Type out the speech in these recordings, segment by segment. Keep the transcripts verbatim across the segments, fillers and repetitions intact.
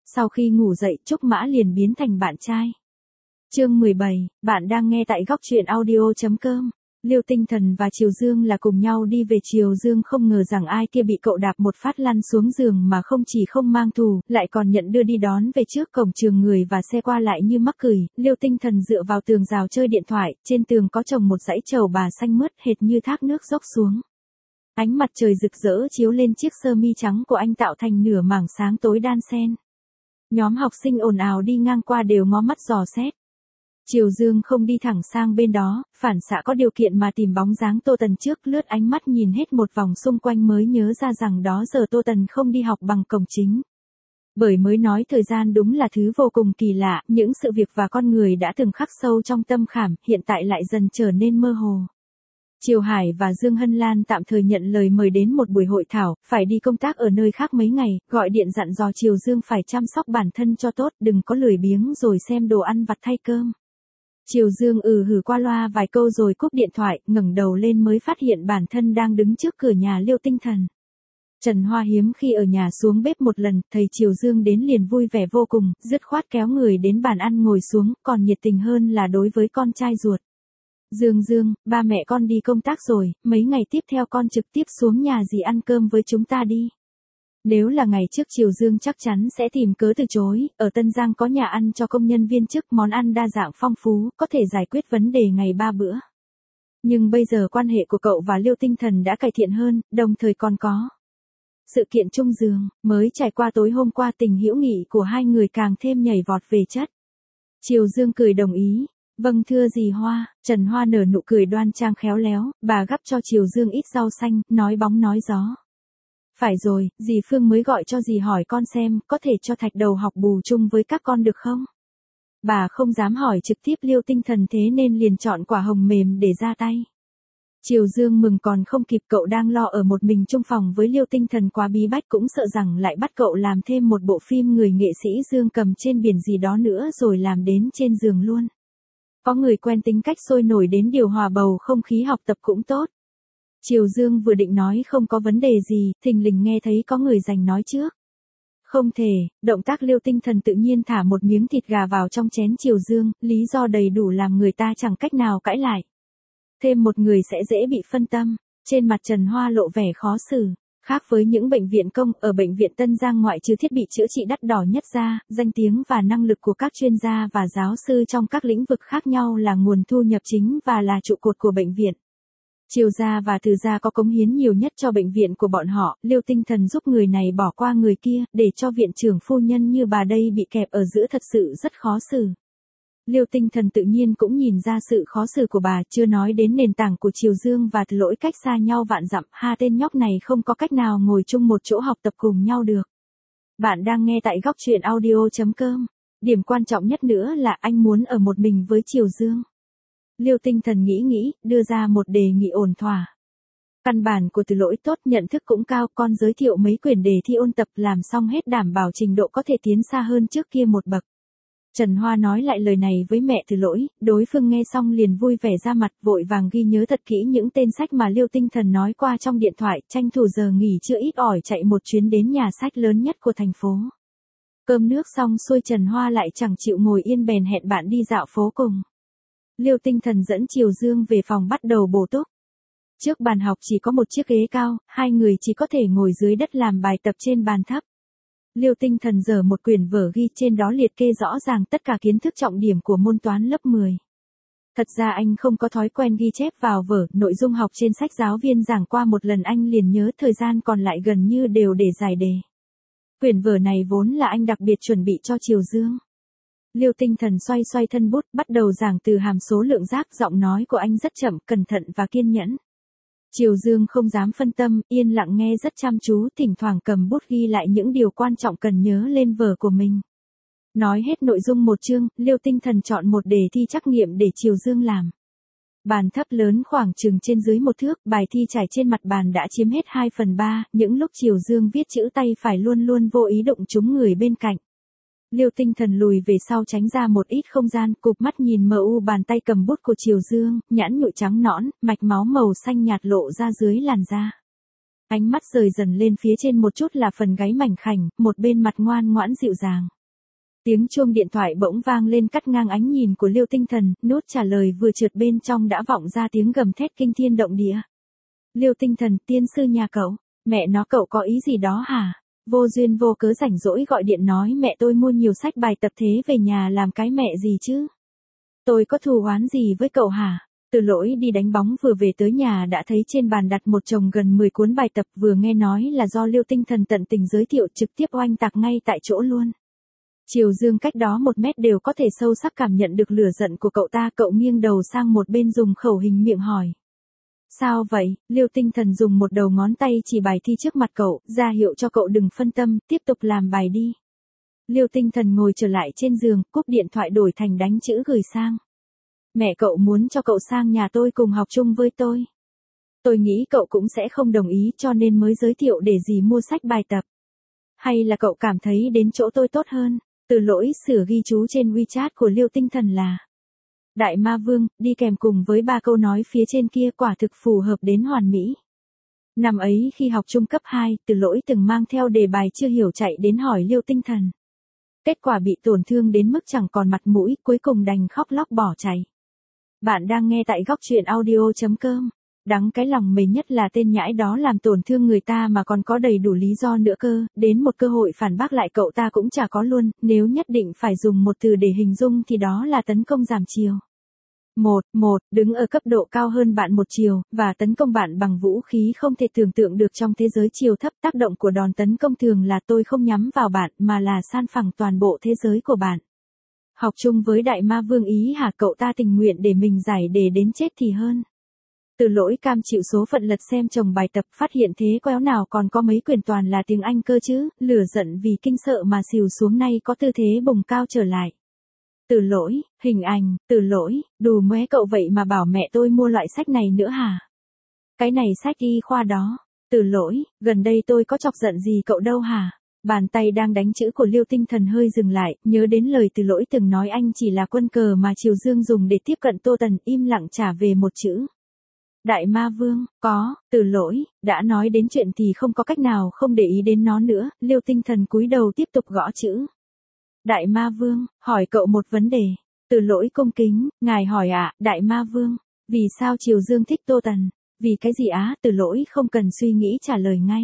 Sau khi ngủ dậy, Trúc Mã liền biến thành bạn trai. Chương mười bảy, bạn đang nghe tại góc truyện audio chấm com. Liêu Tinh Thần và Triều Dương là cùng nhau đi về. Triều Dương không ngờ rằng ai kia bị cậu đạp một phát lăn xuống giường mà không chỉ không mang thù, lại còn nhận đưa đi đón về trước cổng trường, người và xe qua lại như mắc cười. Liêu Tinh Thần dựa vào tường rào chơi điện thoại, trên tường có trồng một dãy trầu bà xanh mướt hệt như thác nước dốc xuống. Ánh mặt trời rực rỡ chiếu lên chiếc sơ mi trắng của anh tạo thành nửa mảng sáng tối đan xen. Nhóm học sinh ồn ào đi ngang qua đều ngó mắt dò xét. Triều Dương không đi thẳng sang bên đó, phản xạ có điều kiện mà tìm bóng dáng Tô Tần trước, lướt ánh mắt nhìn hết một vòng xung quanh mới nhớ ra rằng đó giờ Tô Tần không đi học bằng cổng chính. Bởi mới nói thời gian đúng là thứ vô cùng kỳ lạ, những sự việc và con người đã từng khắc sâu trong tâm khảm, hiện tại lại dần trở nên mơ hồ. Triều Hải và Dương Hân Lan tạm thời nhận lời mời đến một buổi hội thảo, phải đi công tác ở nơi khác mấy ngày, gọi điện dặn dò Triều Dương phải chăm sóc bản thân cho tốt, đừng có lười biếng rồi xem đồ ăn vặt thay cơm. Triều Dương ừ hử qua loa vài câu rồi cúp điện thoại, ngẩng đầu lên mới phát hiện bản thân đang đứng trước cửa nhà Liêu Tinh Thần. Trần Hoa hiếm khi ở nhà xuống bếp một lần, thấy Triều Dương đến liền vui vẻ vô cùng, dứt khoát kéo người đến bàn ăn ngồi xuống, còn nhiệt tình hơn là đối với con trai ruột. Dương Dương, ba mẹ con đi công tác rồi, mấy ngày tiếp theo con trực tiếp xuống nhà dì ăn cơm với chúng ta đi. Nếu là ngày trước Triều Dương chắc chắn sẽ tìm cớ từ chối, ở Tân Giang có nhà ăn cho công nhân viên chức, món ăn đa dạng phong phú, có thể giải quyết vấn đề ngày ba bữa. Nhưng bây giờ quan hệ của cậu và Liêu Tinh Thần đã cải thiện hơn, đồng thời còn có sự kiện chung giường, mới trải qua tối hôm qua, tình hữu nghị của hai người càng thêm nhảy vọt về chất. Triều Dương cười đồng ý. Vâng thưa dì Hoa. Trần Hoa nở nụ cười đoan trang khéo léo, bà gắp cho Triều Dương ít rau xanh, nói bóng nói gió. Phải rồi, dì Phương mới gọi cho dì hỏi con xem, có thể cho Thạch Đầu học bù chung với các con được không? Bà không dám hỏi trực tiếp Liêu Tinh Thần thế nên liền chọn quả hồng mềm để ra tay. Triều Dương mừng còn không kịp, cậu đang lo ở một mình chung phòng với Liêu Tinh Thần quá bí bách, cũng sợ rằng lại bắt cậu làm thêm một bộ phim người nghệ sĩ Dương cầm trên biển gì đó nữa rồi làm đến trên giường luôn. Có người quen tính cách sôi nổi đến điều hòa bầu không khí học tập cũng tốt. Triều Dương vừa định nói không có vấn đề gì, thình lình nghe thấy có người giành nói trước. Không thể, động tác Liêu Tinh Thần tự nhiên thả một miếng thịt gà vào trong chén Triều Dương, lý do đầy đủ làm người ta chẳng cách nào cãi lại. Thêm một người sẽ dễ bị phân tâm, trên mặt Trần Hoa lộ vẻ khó xử. Khác với những bệnh viện công, ở bệnh viện Tân Giang ngoại trừ thiết bị chữa trị đắt đỏ nhất ra, danh tiếng và năng lực của các chuyên gia và giáo sư trong các lĩnh vực khác nhau là nguồn thu nhập chính và là trụ cột của bệnh viện. Triều gia và Từ gia có cống hiến nhiều nhất cho bệnh viện của bọn họ, Liêu Tinh Thần giúp người này bỏ qua người kia, để cho viện trưởng phu nhân như bà đây bị kẹp ở giữa thật sự rất khó xử. Liêu Tinh Thần tự nhiên cũng nhìn ra sự khó xử của bà, chưa nói đến nền tảng của Triều Dương và Từ Lỗi cách xa nhau vạn dặm, hai tên nhóc này không có cách nào ngồi chung một chỗ học tập cùng nhau được. Bạn đang nghe tại góc truyện audio chấm com. Điểm quan trọng nhất nữa là anh muốn ở một mình với Triều Dương. Liêu Tinh Thần nghĩ nghĩ, đưa ra một đề nghị ổn thỏa. Căn bản của Từ Lỗi tốt, nhận thức cũng cao, con giới thiệu mấy quyển đề thi ôn tập làm xong hết đảm bảo trình độ có thể tiến xa hơn trước kia một bậc. Trần Hoa nói lại lời này với mẹ Từ Lỗi, đối phương nghe xong liền vui vẻ ra mặt, vội vàng ghi nhớ thật kỹ những tên sách mà Liêu Tinh Thần nói qua trong điện thoại, tranh thủ giờ nghỉ trưa ít ỏi chạy một chuyến đến nhà sách lớn nhất của thành phố. Cơm nước xong xuôi, Trần Hoa lại chẳng chịu ngồi yên bèn hẹn bạn đi dạo phố cùng. Liêu Tinh Thần dẫn Triều Dương về phòng bắt đầu bổ túc. Trước bàn học chỉ có một chiếc ghế cao, hai người chỉ có thể ngồi dưới đất làm bài tập trên bàn thấp. Liêu Tinh Thần dở một quyển vở ghi, trên đó liệt kê rõ ràng tất cả kiến thức trọng điểm của môn toán lớp mười. Thật ra anh không có thói quen ghi chép vào vở, nội dung học trên sách giáo viên giảng qua một lần anh liền nhớ, thời gian còn lại gần như đều để giải đề. Quyển vở này vốn là anh đặc biệt chuẩn bị cho Triều Dương. Liêu Tinh Thần xoay xoay thân bút, bắt đầu giảng từ hàm số lượng giác, giọng nói của anh rất chậm, cẩn thận và kiên nhẫn. Triều Dương không dám phân tâm, yên lặng nghe rất chăm chú, thỉnh thoảng cầm bút ghi lại những điều quan trọng cần nhớ lên vở của mình. Nói hết nội dung một chương, Liêu Tinh Thần chọn một đề thi trắc nghiệm để Triều Dương làm. Bàn thấp lớn khoảng chừng trên dưới một thước, bài thi trải trên mặt bàn đã chiếm hết hai phần ba, những lúc Triều Dương viết chữ tay phải luôn luôn vô ý đụng trúng người bên cạnh. Liêu Tinh Thần lùi về sau tránh ra một ít không gian, cụp mắt nhìn mờ u bàn tay cầm bút của Triều Dương, nhãn nhụi trắng nõn, mạch máu màu xanh nhạt lộ ra dưới làn da. Ánh mắt rời dần lên phía trên một chút là phần gáy mảnh khảnh, một bên mặt ngoan ngoãn dịu dàng. Tiếng chuông điện thoại bỗng vang lên cắt ngang ánh nhìn của Liêu Tinh Thần, nút trả lời vừa trượt bên trong đã vọng ra tiếng gầm thét kinh thiên động địa. Liêu Tinh Thần, tiên sư nhà cậu, mẹ nó cậu có ý gì đó hả? Vô duyên vô cớ rảnh rỗi gọi điện nói mẹ tôi mua nhiều sách bài tập thế về nhà làm cái mẹ gì chứ? Tôi có thù oán gì với cậu hả? Từ Lỗi đi đánh bóng vừa về tới nhà đã thấy trên bàn đặt một chồng gần mười cuốn bài tập, vừa nghe nói là do Liêu Tinh Thần tận tình giới thiệu trực tiếp oanh tạc ngay tại chỗ luôn. Triều Dương cách đó một mét đều có thể sâu sắc cảm nhận được lửa giận của cậu ta, cậu nghiêng đầu sang một bên dùng khẩu hình miệng hỏi. Sao vậy? Liêu Tinh Thần dùng một đầu ngón tay chỉ bài thi trước mặt cậu, ra hiệu cho cậu đừng phân tâm, tiếp tục làm bài đi. Liêu Tinh Thần ngồi trở lại trên giường, cúp điện thoại đổi thành đánh chữ gửi sang. Mẹ cậu muốn cho cậu sang nhà tôi cùng học chung với tôi. Tôi nghĩ cậu cũng sẽ không đồng ý cho nên mới giới thiệu để dì mua sách bài tập. Hay là cậu cảm thấy đến chỗ tôi tốt hơn? Từ Lỗi sửa ghi chú trên WeChat của Liêu Tinh Thần là Đại Ma Vương, đi kèm cùng với ba câu nói phía trên kia quả thực phù hợp đến hoàn mỹ. Năm ấy khi học trung cấp hai, Từ Lỗi từng mang theo đề bài chưa hiểu chạy đến hỏi Liêu Tinh Thần. Kết quả bị tổn thương đến mức chẳng còn mặt mũi, cuối cùng đành khóc lóc bỏ chạy. Bạn đang nghe tại góc truyện audio chấm com. Đắng cái lòng mình nhất là tên nhãi đó làm tổn thương người ta mà còn có đầy đủ lý do nữa cơ, đến một cơ hội phản bác lại cậu ta cũng chả có luôn, nếu nhất định phải dùng một từ để hình dung thì đó là tấn công giảm chiều. Một, một, đứng ở cấp độ cao hơn bạn một chiều, và tấn công bạn bằng vũ khí không thể tưởng tượng được trong thế giới chiều thấp, tác động của đòn tấn công thường là tôi không nhắm vào bạn mà là san phẳng toàn bộ thế giới của bạn. Học chung với Đại Ma Vương ý hả? Cậu ta tình nguyện để mình giải đề đến chết thì hơn. Từ Lỗi cam chịu số phận lật xem chồng bài tập, phát hiện thế quéo nào còn có mấy quyển toàn là tiếng Anh cơ chứ, lửa giận vì kinh sợ mà xìu xuống, nay có tư thế bùng cao trở lại. Từ Lỗi, hình ảnh, Từ Lỗi, đù móe cậu vậy mà bảo mẹ tôi mua loại sách này nữa hả? Cái này sách y khoa đó. Từ Lỗi, gần đây tôi có chọc giận gì cậu đâu hả? Bàn tay đang đánh chữ của Liêu Tinh Thần hơi dừng lại, nhớ đến lời Từ Lỗi từng nói anh chỉ là quân cờ mà Triều Dương dùng để tiếp cận Tô Tần, im lặng trả về một chữ. Đại Ma Vương, có, Từ Lỗi, đã nói đến chuyện thì không có cách nào không để ý đến nó nữa, Liêu Tinh Thần cúi đầu tiếp tục gõ chữ. Đại Ma Vương, hỏi cậu một vấn đề. Từ Lỗi cung kính, ngài hỏi ạ, Đại Ma Vương, vì sao Triều Dương thích Tô Tần? Vì cái gì á? Từ Lỗi không cần suy nghĩ trả lời ngay.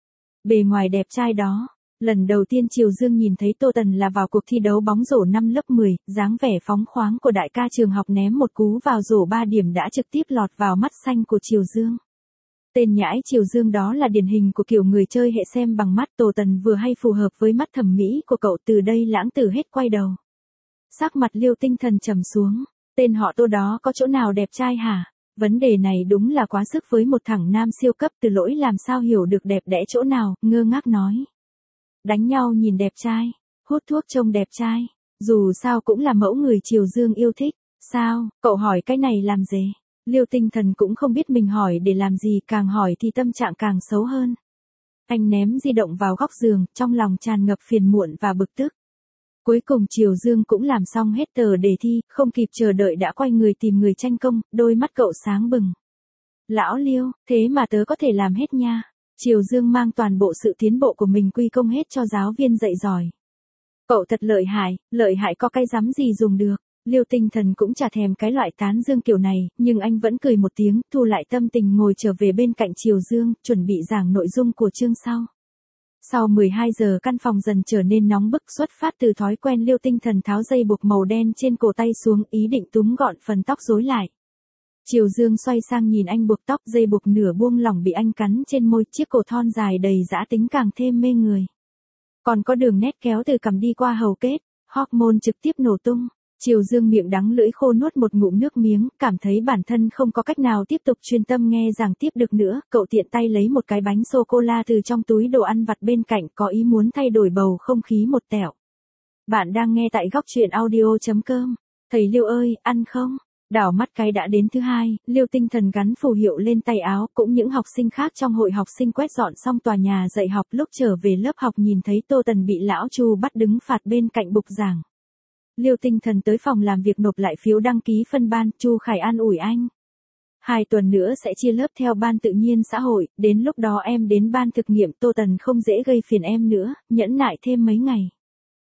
Bề ngoài đẹp trai đó. Lần đầu tiên Triều Dương nhìn thấy Tô Tần là vào cuộc thi đấu bóng rổ năm lớp mười, dáng vẻ phóng khoáng của đại ca trường học ném một cú vào rổ ba điểm đã trực tiếp lọt vào mắt xanh của Triều Dương. Tên nhãi Triều Dương đó là điển hình của kiểu người chơi hệ xem bằng mắt, Tô Tần vừa hay phù hợp với mắt thẩm mỹ của cậu, từ đây lãng tử hết quay đầu. Sắc mặt Liêu Tinh Thần trầm xuống, tên họ Tô đó có chỗ nào đẹp trai hả? Vấn đề này đúng là quá sức với một thằng nam siêu cấp. Từ Lỗi làm sao hiểu được đẹp đẽ chỗ nào, ngơ ngác nói. Đánh nhau nhìn đẹp trai, hút thuốc trông đẹp trai, dù sao cũng là mẫu người Triều Dương yêu thích. Sao, cậu hỏi cái này làm gì? Liêu Tinh Thần cũng không biết mình hỏi để làm gì, càng hỏi thì tâm trạng càng xấu hơn. Anh ném di động vào góc giường, trong lòng tràn ngập phiền muộn và bực tức. Cuối cùng Triều Dương cũng làm xong hết tờ đề thi, không kịp chờ đợi đã quay người tìm người tranh công, đôi mắt cậu sáng bừng. Lão Liêu, thế mà tớ có thể làm hết nha. Triều Dương mang toàn bộ sự tiến bộ của mình quy công hết cho giáo viên dạy giỏi. Cậu thật lợi hại, lợi hại có cái dám gì dùng được. Liêu Tinh Thần cũng chả thèm cái loại tán dương kiểu này, nhưng anh vẫn cười một tiếng, thu lại tâm tình ngồi trở về bên cạnh Triều Dương, chuẩn bị giảng nội dung của chương sau. Sau mười hai giờ căn phòng dần trở nên nóng bức, xuất phát từ thói quen Liêu Tinh Thần tháo dây buộc màu đen trên cổ tay xuống, ý định túm gọn phần tóc rối lại. Triều Dương xoay sang nhìn anh buộc tóc, dây buộc nửa buông lỏng bị anh cắn trên môi, chiếc cổ thon dài đầy dã tính càng thêm mê người. Còn có đường nét kéo từ cằm đi qua hầu kết, hormone trực tiếp nổ tung. Triều Dương miệng đắng lưỡi khô nuốt một ngụm nước miếng, cảm thấy bản thân không có cách nào tiếp tục chuyên tâm nghe giảng tiếp được nữa, cậu tiện tay lấy một cái bánh sô-cô-la từ trong túi đồ ăn vặt bên cạnh, có ý muốn thay đổi bầu không khí một tẹo. Bạn đang nghe tại góc truyện audio chấm com. Thầy Liêu ơi, ăn không? Đảo mắt cái đã đến thứ hai, Liêu Tinh Thần gắn phù hiệu lên tay áo, cũng những học sinh khác trong hội học sinh quét dọn xong tòa nhà dạy học, lúc trở về lớp học nhìn thấy Tô Tần bị lão Chu bắt đứng phạt bên cạnh bục giảng. Liêu Tinh Thần tới phòng làm việc nộp lại phiếu đăng ký phân ban, Chu Khải an ủi anh. Hai tuần nữa sẽ chia lớp theo ban tự nhiên xã hội, đến lúc đó em đến ban thực nghiệm, Tô Tần không dễ gây phiền em nữa, nhẫn nại thêm mấy ngày.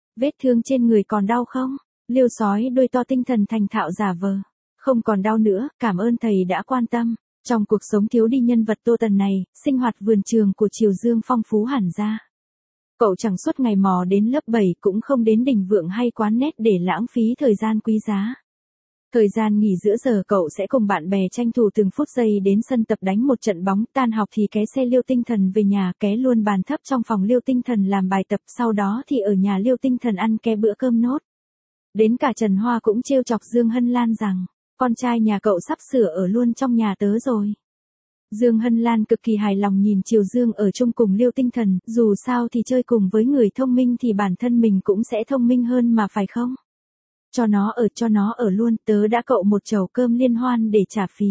Vết thương trên người còn đau không? Liêu sói đôi to tinh thần thành thạo giả vờ. Không còn đau nữa, cảm ơn thầy đã quan tâm. Trong cuộc sống thiếu đi nhân vật Tô Tần này, sinh hoạt vườn trường của Triều Dương phong phú hẳn ra. Cậu chẳng suốt ngày mò đến lớp bảy cũng không đến đình vượng hay quán nét để lãng phí thời gian quý giá. Thời gian nghỉ giữa giờ cậu sẽ cùng bạn bè tranh thủ từng phút giây đến sân tập đánh một trận bóng, tan học thì ké xe Liêu Tinh Thần về nhà, ké luôn bàn thấp trong phòng Liêu Tinh Thần làm bài tập, sau đó thì ở nhà Liêu Tinh Thần ăn ké bữa cơm nốt. Đến cả Trần Hoa cũng trêu chọc Dương Hân Lan rằng, con trai nhà cậu sắp sửa ở luôn trong nhà tớ rồi. Dương Hân Lan cực kỳ hài lòng nhìn Triều Dương ở chung cùng Liêu Tinh Thần, dù sao thì chơi cùng với người thông minh thì bản thân mình cũng sẽ thông minh hơn mà phải không? Cho nó ở cho nó ở luôn, tớ đã cậu một chầu cơm liên hoan để trả phí.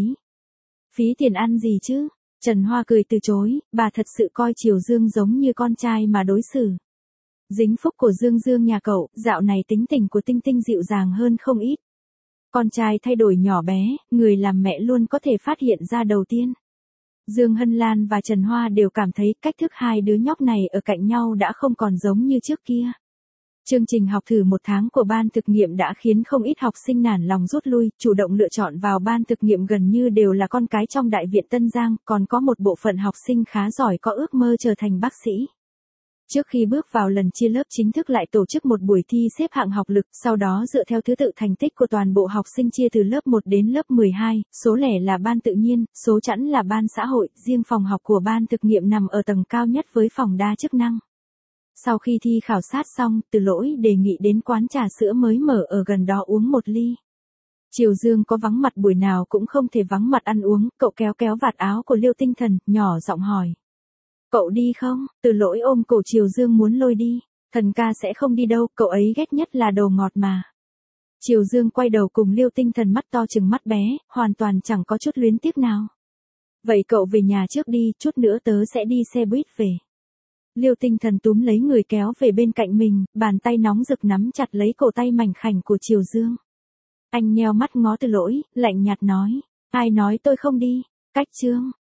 Phí tiền ăn gì chứ? Trần Hoa cười từ chối, bà thật sự coi Triều Dương giống như con trai mà đối xử. Dính phúc của Dương Dương nhà cậu, dạo này tính tình của Tinh Tinh dịu dàng hơn không ít. Con trai thay đổi nhỏ bé, người làm mẹ luôn có thể phát hiện ra đầu tiên. Dương Hân Lan và Trần Hoa đều cảm thấy cách thức hai đứa nhóc này ở cạnh nhau đã không còn giống như trước kia. Chương trình học thử một tháng của ban thực nghiệm đã khiến không ít học sinh nản lòng rút lui, chủ động lựa chọn vào ban thực nghiệm gần như đều là con cái trong Đại viện Tân Giang, còn có một bộ phận học sinh khá giỏi có ước mơ trở thành bác sĩ. Trước khi bước vào lần chia lớp chính thức lại tổ chức một buổi thi xếp hạng học lực, sau đó dựa theo thứ tự thành tích của toàn bộ học sinh chia từ lớp một đến lớp mười hai, số lẻ là ban tự nhiên, số chẵn là ban xã hội, riêng phòng học của ban thực nghiệm nằm ở tầng cao nhất với phòng đa chức năng. Sau khi thi khảo sát xong, Từ Lỗi đề nghị đến quán trà sữa mới mở ở gần đó uống một ly. Triều Dương có vắng mặt buổi nào cũng không thể vắng mặt ăn uống, cậu kéo kéo vạt áo của Liêu Tinh Thần, nhỏ giọng hỏi. Cậu đi không? Từ Lỗi ôm cổ Triều Dương muốn lôi đi. Thần ca sẽ không đi đâu, cậu ấy ghét nhất là đồ ngọt mà. Triều Dương quay đầu cùng Liêu Tinh Thần mắt to chừng mắt bé, hoàn toàn chẳng có chút luyến tiếc nào. Vậy cậu về nhà trước đi, chút nữa tớ sẽ đi xe buýt về. Liêu Tinh Thần túm lấy người kéo về bên cạnh mình, bàn tay nóng rực nắm chặt lấy cổ tay mảnh khảnh của Triều Dương. Anh nheo mắt ngó Từ Lỗi, lạnh nhạt nói, ai nói tôi không đi, cách chương.